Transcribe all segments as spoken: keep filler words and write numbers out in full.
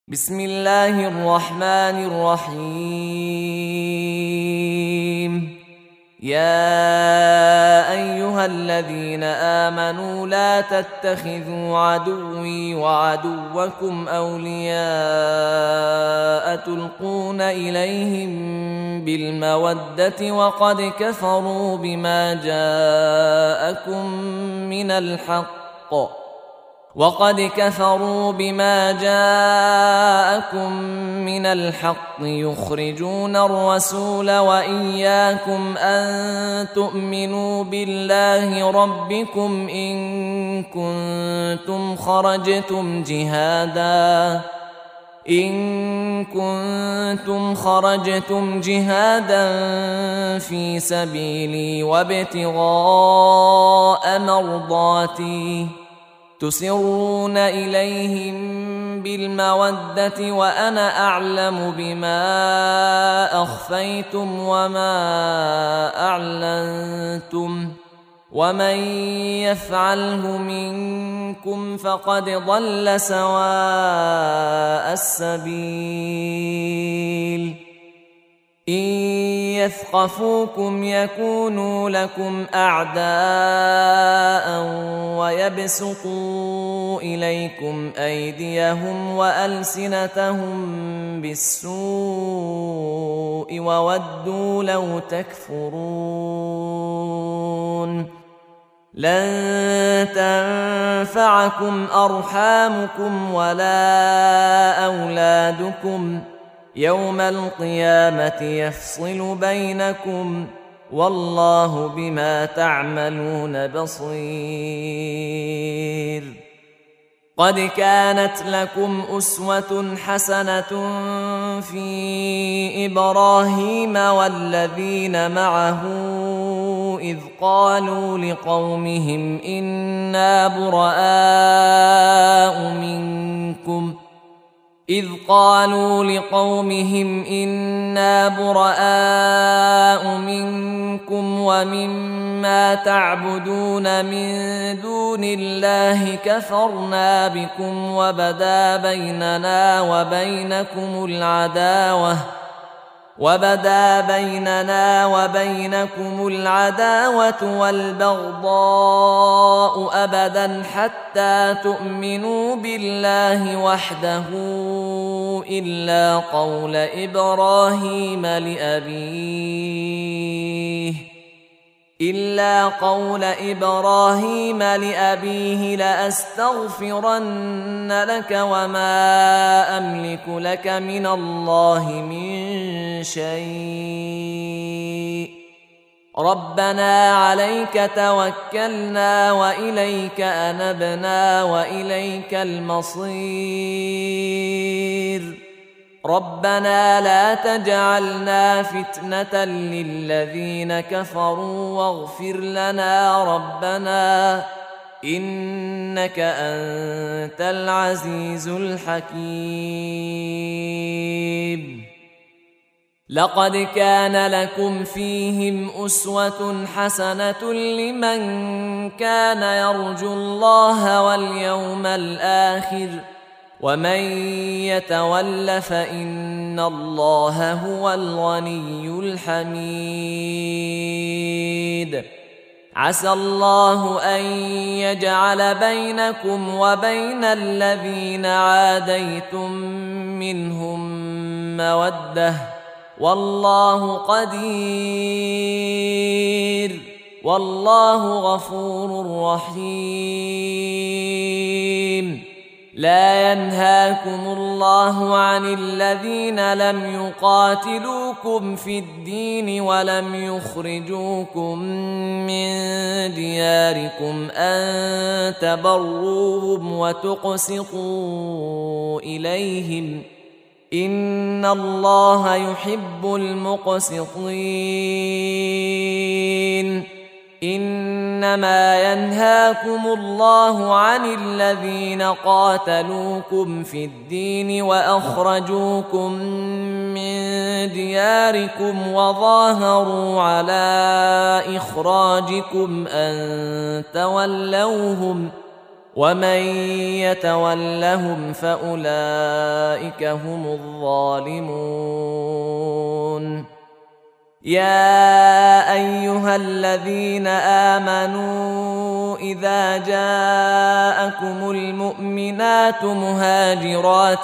بسم الله الرحمن الرحيم. يا أيها الذين آمنوا لا تتخذوا عدوي وعدوكم أولياء تلقون إليهم بالمودة وقد كفروا بما جاءكم من الحق وقد كفروا بما جاءكم من الحق يخرجون الرسول وإياكم أن تؤمنوا بالله ربكم إن كنتم خرجتم جهادا إن كنتم خرجتم جهادا في سبيلي وابتغاء مرضاتي تسرون إليهم بالمودة وأنا أعلم بما أخفيتم وما أعلنتم ومن يفعله منكم فقد ضل سواء السبيل. إن يثقفوكم يكونوا لكم أعداء ويبسطوا إليكم أيديهم وألسنتهم بالسوء وودوا لو تكفرون. لن تنفعكم أرحامكم ولا أولادكم يوم القيامة يفصل بينكم والله بما تعملون بصير. قد كانت لكم أسوة حسنة في إبراهيم والذين معه إذ قالوا لقومهم إنا براء منكم إذ قالوا لقومهم إنا براء منكم ومما تعبدون من دون الله كفرنا بكم وبدا بيننا وبينكم العداوة وبدا بيننا وبينكم العداوة والبغضاء أبدا حتى تؤمنوا بالله وحده إلا قول إبراهيم لأبيه إلا قول إبراهيم لأبيه لأستغفرن لك وما أملك لك من الله من شيء ربنا عليك توكلنا وإليك أنبنا وإليك المصير ربنا لا تجعلنا فتنة للذين كفروا واغفر لنا ربنا إنك أنت العزيز الحكيم. لقد كان لكم فيهم أسوة حسنة لمن كان يرجو الله واليوم الآخر ومن يتول فإن الله هو الغني الحميد. عسى الله أن يجعل بينكم وبين الذين عاديتم منهم مودة والله قدير والله غفور رحيم. لا ينهاكم الله عن الذين لم يقاتلوكم في الدين ولم يخرجوكم من دياركم أن تبروهم وتقسطوا إليهم إن الله يحب المقسطين. إنما ينهاكم الله عن الذين قاتلوكم في الدين وأخرجوكم من دياركم وظاهروا على إخراجكم أن تولوهم ومن يتولهم فأولئك هم الظالمون. يا أيها الذين آمنوا إذا جاءكم المؤمنات مهاجرات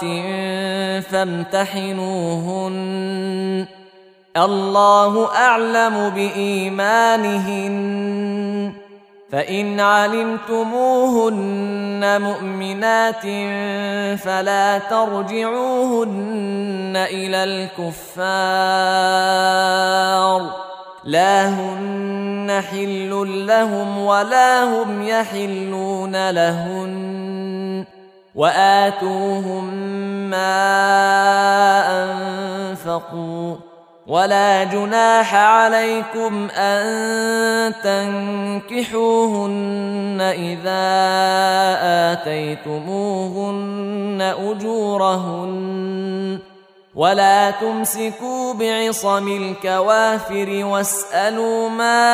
فامتحنوهن الله أعلم بإيمانهن فإن علمتموهن مؤمنات فلا ترجعوهن إلى الكفار لا هن حل لهم ولا هم يحلون لهن وآتوهم ما أنفقوا ولا جناح عليكم أن تنكحوهن إذا آتيتموهن أجورهن ولا تمسكوا بعصم الكوافر واسألوا ما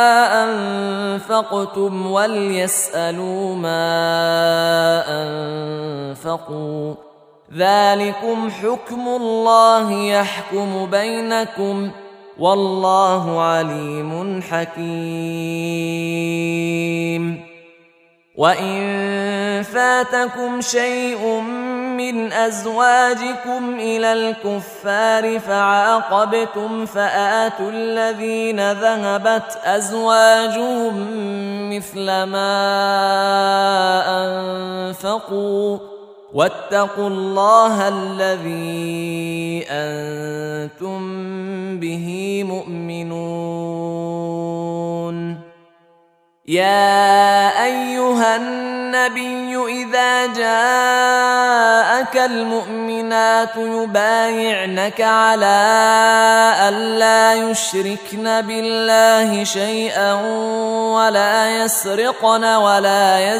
أنفقتم وليسألوا ما أنفقوا ذلكم حكم الله يحكم بينكم والله عليم حكيم. وإن فاتكم شيء من أزواجكم إلى الكفار فعاقبتم فآتوا الذين ذهبت أزواجهم مثل ما أنفقوا واتقوا الله الذي أنتم به مؤمنون. يا أيها النبي إذا جاءك المؤمنات يبايعنك على ألا يشركن بالله شيئا ولا يسرقن ولا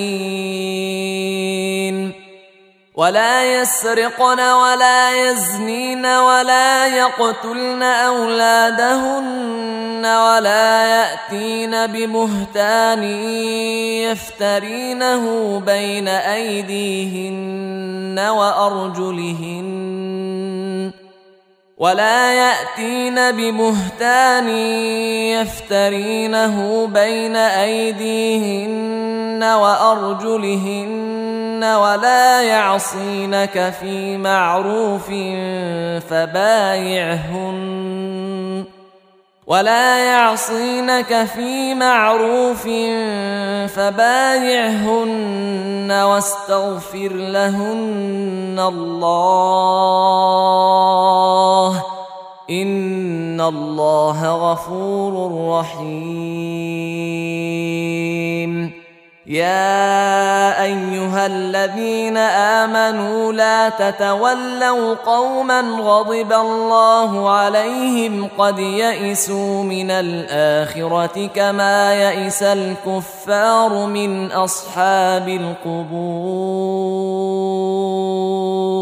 يزنين ولا يسرقن ولا يزنين ولا يقتلن أولادهن ولا يأتين ببهتان يفترينه بين أيديهن وأرجلهن ولا يأتين ببهتان يفترينه بين أيديهن وأرجلهن ولا يعصينك في معروف فبايعهن ولا يعصينك في معروف فبايعهن واستغفر لهن الله إن الله غفور رحيم. يا أيها الذين آمنوا لا تتولوا قوما غضب الله عليهم قد يئسوا من الآخرة كما يئس الكفار من أصحاب القبور.